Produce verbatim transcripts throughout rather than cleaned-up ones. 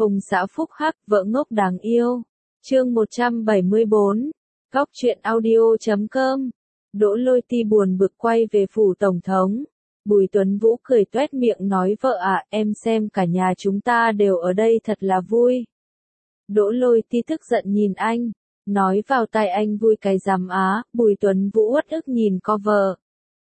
Ông xã phúc hắc, vợ ngốc đáng yêu. Chương một trăm bảy mươi bốn. Góc truyện audio chấm com. Đỗ Lôi Ti buồn bực quay về phủ tổng thống. Bùi Tuấn Vũ cười toét miệng nói vợ à, em xem cả nhà chúng ta đều ở đây thật là vui. Đỗ Lôi Ti tức giận nhìn anh, nói vào tai anh vui cái rắm á. Bùi Tuấn Vũ uất ức nhìn co vợ.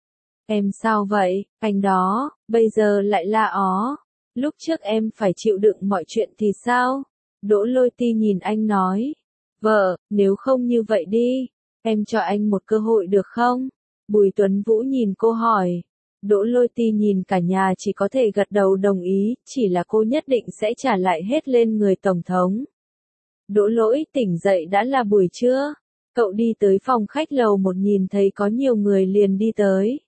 Em sao vậy, anh đó, bây giờ lại la ó. Lúc trước em phải chịu đựng mọi chuyện thì sao? Đỗ Lôi Ti nhìn anh nói. Vợ, nếu không như vậy đi, em cho anh một cơ hội được không? Bùi Tuấn Vũ nhìn cô hỏi. Đỗ Lôi Ti nhìn cả nhà chỉ có thể gật đầu đồng ý, chỉ là cô nhất định sẽ trả lại hết lên người tổng thống. Đỗ Lỗi tỉnh dậy đã là buổi trưa. Cậu đi tới phòng khách lầu một nhìn thấy có nhiều người liền đi tới.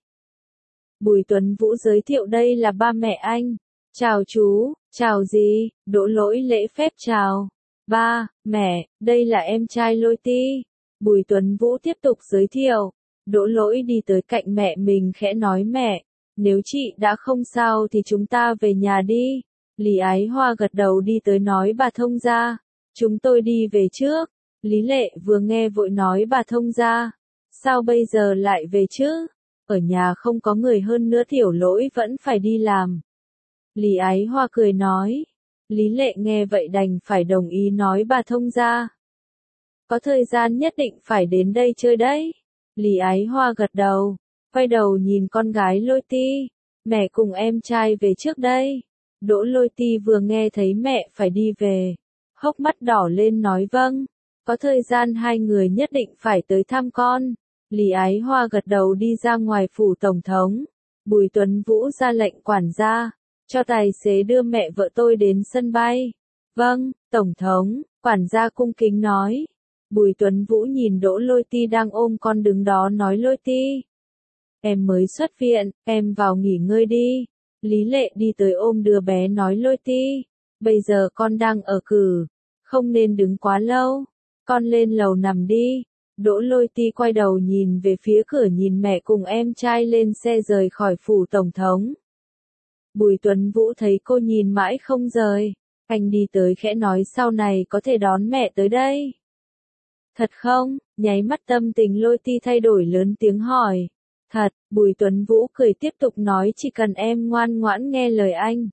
Bùi Tuấn Vũ giới thiệu đây là ba mẹ anh. Chào chú, chào gì, Đỗ Lỗi lễ phép chào. Ba, mẹ, đây là em trai Lôi Ti. Bùi Tuấn Vũ tiếp tục giới thiệu. Đỗ Lỗi đi tới cạnh mẹ mình khẽ nói mẹ, nếu chị đã không sao thì chúng ta về nhà đi. Lý Ái Hoa gật đầu đi tới nói bà thông gia, chúng tôi đi về trước. Lý Lệ vừa nghe vội nói bà thông gia, sao bây giờ lại về chứ? Ở nhà không có người hơn nữa Tiểu Lỗi vẫn phải đi làm. Lý Ái Hoa cười nói. Lý Lệ nghe vậy đành phải đồng ý nói bà thông gia. Có thời gian nhất định phải đến đây chơi đấy. Lý Ái Hoa gật đầu, quay đầu nhìn con gái Lôi Ti. Mẹ cùng em trai về trước đây. Đỗ Lôi Ti vừa nghe thấy mẹ phải đi về, hốc mắt đỏ lên nói vâng. Có thời gian hai người nhất định phải tới thăm con. Lý Ái Hoa gật đầu đi ra ngoài phủ tổng thống. Bùi Tuấn Vũ ra lệnh quản gia, cho tài xế đưa mẹ vợ tôi đến sân bay. Vâng, tổng thống, quản gia cung kính nói. Bùi Tuấn Vũ nhìn Đỗ Lôi Ti đang ôm con đứng đó nói Lôi Ti. Em mới xuất viện, em vào nghỉ ngơi đi. Lý Lệ đi tới ôm đứa bé nói Lôi Ti. Bây giờ con đang ở cử, không nên đứng quá lâu. Con lên lầu nằm đi. Đỗ Lôi Ti quay đầu nhìn về phía cửa nhìn mẹ cùng em trai lên xe rời khỏi phủ tổng thống. Bùi Tuấn Vũ thấy cô nhìn mãi không rời. Anh đi tới khẽ nói sau này có thể đón mẹ tới đây. Thật không? Nháy mắt tâm tình Lôi Ti thay đổi lớn tiếng hỏi. Thật, Bùi Tuấn Vũ cười tiếp tục nói chỉ cần em ngoan ngoãn nghe lời anh.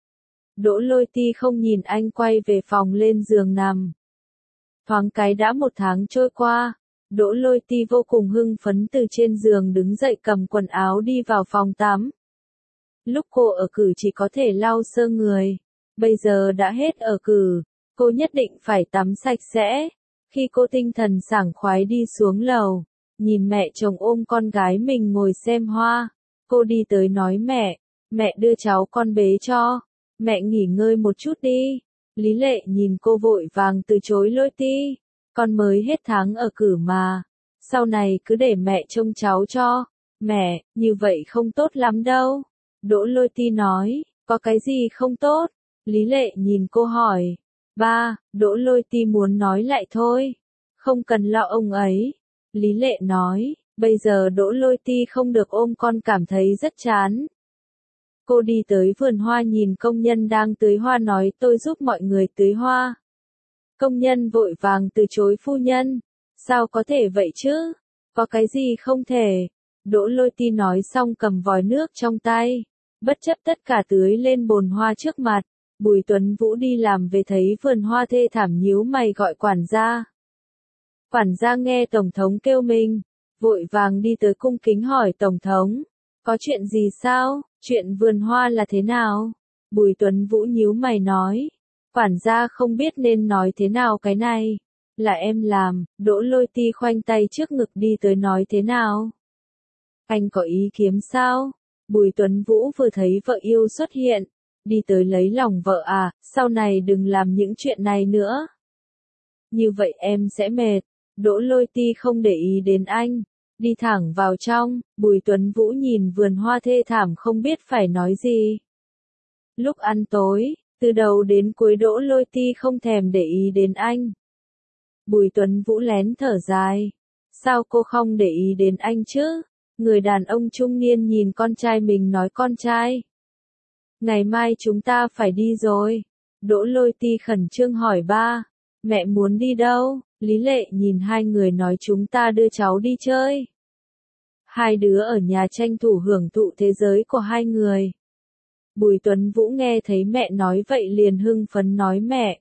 Đỗ Lôi Ti không nhìn anh quay về phòng lên giường nằm. Thoáng cái đã một tháng trôi qua. Đỗ Lôi Ti vô cùng hưng phấn từ trên giường đứng dậy cầm quần áo đi vào phòng tắm. Lúc cô ở cử chỉ có thể lau sơ người. Bây giờ đã hết ở cử, cô nhất định phải tắm sạch sẽ. Khi cô tinh thần sảng khoái đi xuống lầu, nhìn mẹ chồng ôm con gái mình ngồi xem hoa, cô đi tới nói mẹ, mẹ đưa cháu con bế cho, mẹ nghỉ ngơi một chút đi. Lý Lệ nhìn cô vội vàng từ chối Lôi Ti, con mới hết tháng ở cử mà, sau này cứ để mẹ trông cháu cho. Mẹ, như vậy không tốt lắm đâu. Đỗ Lôi Ti nói, có cái gì không tốt? Lý Lệ nhìn cô hỏi. Ba, Đỗ Lôi Ti muốn nói lại thôi. Không cần lo ông ấy. Lý Lệ nói, bây giờ Đỗ Lôi Ti không được ôm con cảm thấy rất chán. Cô đi tới vườn hoa nhìn công nhân đang tưới hoa nói tôi giúp mọi người tưới hoa. Công nhân vội vàng từ chối phu nhân. Sao có thể vậy chứ? Có cái gì không thể? Đỗ Lôi Ti nói xong cầm vòi nước trong tay, bất chấp tất cả tưới lên bồn hoa trước mặt. Bùi Tuấn Vũ đi làm về thấy vườn hoa thê thảm nhíu mày gọi quản gia. Quản gia nghe tổng thống kêu mình, vội vàng đi tới cung kính hỏi tổng thống, có chuyện gì sao, chuyện vườn hoa là thế nào? Bùi Tuấn Vũ nhíu mày nói, quản gia không biết nên nói thế nào cái này, là em làm. Đỗ Lôi Ti khoanh tay trước ngực đi tới nói thế nào? Anh có ý kiến sao? Bùi Tuấn Vũ vừa thấy vợ yêu xuất hiện, đi tới lấy lòng vợ à, sau này đừng làm những chuyện này nữa. Như vậy em sẽ mệt. Đỗ Lôi Ti không để ý đến anh, đi thẳng vào trong. Bùi Tuấn Vũ nhìn vườn hoa thê thảm không biết phải nói gì. Lúc ăn tối, từ đầu đến cuối Đỗ Lôi Ti không thèm để ý đến anh. Bùi Tuấn Vũ lén thở dài. Sao cô không để ý đến anh chứ? Người đàn ông trung niên nhìn con trai mình nói con trai. Ngày mai chúng ta phải đi rồi. Đỗ Lôi Ti khẩn trương hỏi ba, mẹ muốn đi đâu? Lý Lệ nhìn hai người nói chúng ta đưa cháu đi chơi. Hai đứa ở nhà tranh thủ hưởng thụ thế giới của hai người. Bùi Tuấn Vũ nghe thấy mẹ nói vậy liền hưng phấn nói mẹ.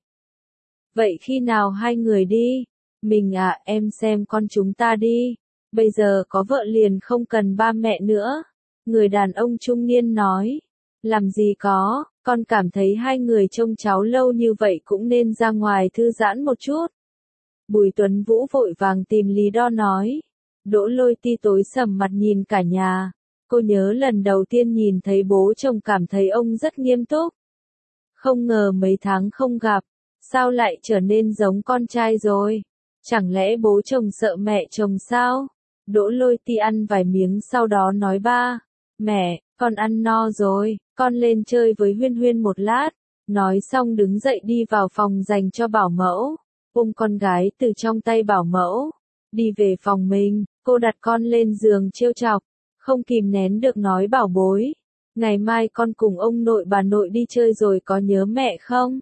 Vậy khi nào hai người đi? Mình à, em xem con chúng ta đi. Bây giờ có vợ liền không cần ba mẹ nữa. Người đàn ông trung niên nói. Làm gì có, con cảm thấy hai người trông cháu lâu như vậy cũng nên ra ngoài thư giãn một chút. Bùi Tuấn Vũ vội vàng tìm lý do nói. Đỗ Lôi Ti tối sầm mặt nhìn cả nhà. Cô nhớ lần đầu tiên nhìn thấy bố chồng cảm thấy ông rất nghiêm túc. Không ngờ mấy tháng không gặp, sao lại trở nên giống con trai rồi? Chẳng lẽ bố chồng sợ mẹ chồng sao? Đỗ Lôi Ti ăn vài miếng sau đó nói ba. Mẹ, con ăn no rồi, con lên chơi với Huyên Huyên một lát. Nói xong đứng dậy đi vào phòng dành cho bảo mẫu. Ôm con gái từ trong tay bảo mẫu. Đi về phòng mình, cô đặt con lên giường trêu chọc. Không kìm nén được nói bảo bối. Ngày mai con cùng ông nội bà nội đi chơi rồi có nhớ mẹ không?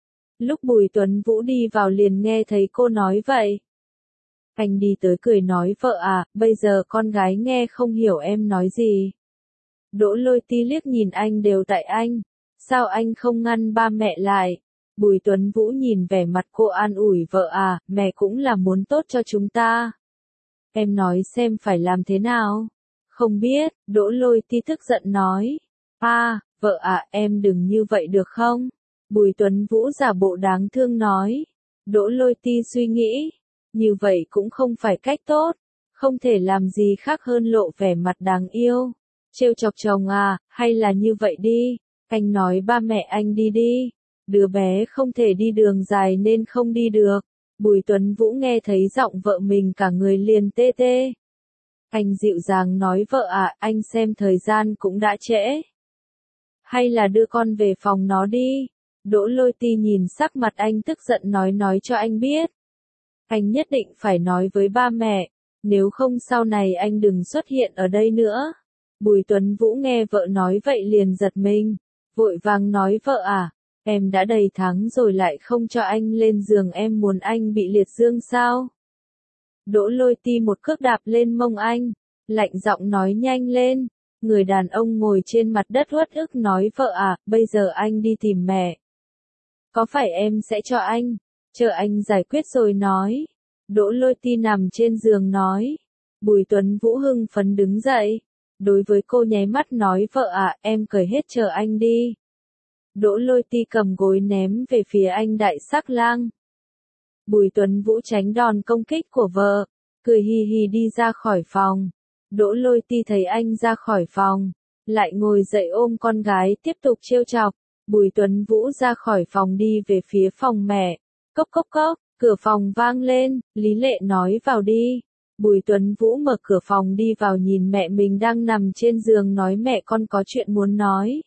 Lúc Bùi Tuấn Vũ đi vào liền nghe thấy cô nói vậy. Anh đi tới cười nói vợ à, bây giờ con gái nghe không hiểu em nói gì. Đỗ Lôi Ti liếc nhìn anh đều tại anh. Sao anh không ngăn ba mẹ lại? Bùi Tuấn Vũ nhìn vẻ mặt cô an ủi vợ à, mẹ cũng là muốn tốt cho chúng ta. Em nói xem phải làm thế nào? Không biết, Đỗ Lôi Ti tức giận nói. À, vợ à, em đừng như vậy được không? Bùi Tuấn Vũ giả bộ đáng thương nói. Đỗ Lôi Ti suy nghĩ. Như vậy cũng không phải cách tốt. Không thể làm gì khác hơn lộ vẻ mặt đáng yêu. Trêu chọc chồng à, hay là như vậy đi. Anh nói ba mẹ anh đi đi. Đứa bé không thể đi đường dài nên không đi được. Bùi Tuấn Vũ nghe thấy giọng vợ mình cả người liền tê tê. Anh dịu dàng nói vợ à, anh xem thời gian cũng đã trễ. Hay là đưa con về phòng nó đi. Đỗ Lôi Ti nhìn sắc mặt anh tức giận nói nói cho anh biết. Anh nhất định phải nói với ba mẹ. Nếu không sau này anh đừng xuất hiện ở đây nữa. Bùi Tuấn Vũ nghe vợ nói vậy liền giật mình. Vội vàng nói vợ à. Em đã đầy tháng rồi lại không cho anh lên giường, em muốn anh bị liệt dương sao? Đỗ Lôi Ti một cước đạp lên mông anh, lạnh giọng nói nhanh lên. Người đàn ông ngồi trên mặt đất uất ức nói vợ à, bây giờ anh đi tìm mẹ. Có phải em sẽ cho anh? Chờ anh giải quyết rồi nói. Đỗ Lôi Ti nằm trên giường nói. Bùi Tuấn Vũ hưng phấn đứng dậy. Đối với cô nháy mắt nói vợ à, em cởi hết chờ anh đi. Đỗ Lôi Ti cầm gối ném về phía anh đại sắc lang. Bùi Tuấn Vũ tránh đòn công kích của vợ, cười hì hì đi ra khỏi phòng. Đỗ Lôi Ti thấy anh ra khỏi phòng, lại ngồi dậy ôm con gái tiếp tục trêu chọc. Bùi Tuấn Vũ ra khỏi phòng đi về phía phòng mẹ. Cốc cốc cốc, cửa phòng vang lên, Lý Lệ nói vào đi. Bùi Tuấn Vũ mở cửa phòng đi vào nhìn mẹ mình đang nằm trên giường nói mẹ con có chuyện muốn nói.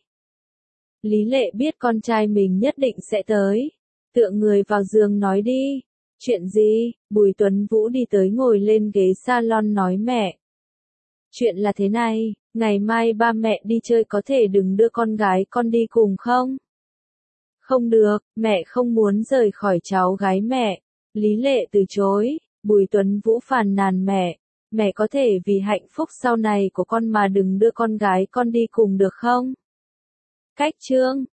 Lý Lệ biết con trai mình nhất định sẽ tới. Tựa người vào giường nói đi. Chuyện gì? Bùi Tuấn Vũ đi tới ngồi lên ghế salon nói mẹ. Chuyện là thế này, ngày mai ba mẹ đi chơi có thể đừng đưa con gái con đi cùng không? Không được, mẹ không muốn rời khỏi cháu gái mẹ. Lý Lệ từ chối. Bùi Tuấn Vũ phàn nàn mẹ. Mẹ có thể vì hạnh phúc sau này của con mà đừng đưa con gái con đi cùng được không? Cách chương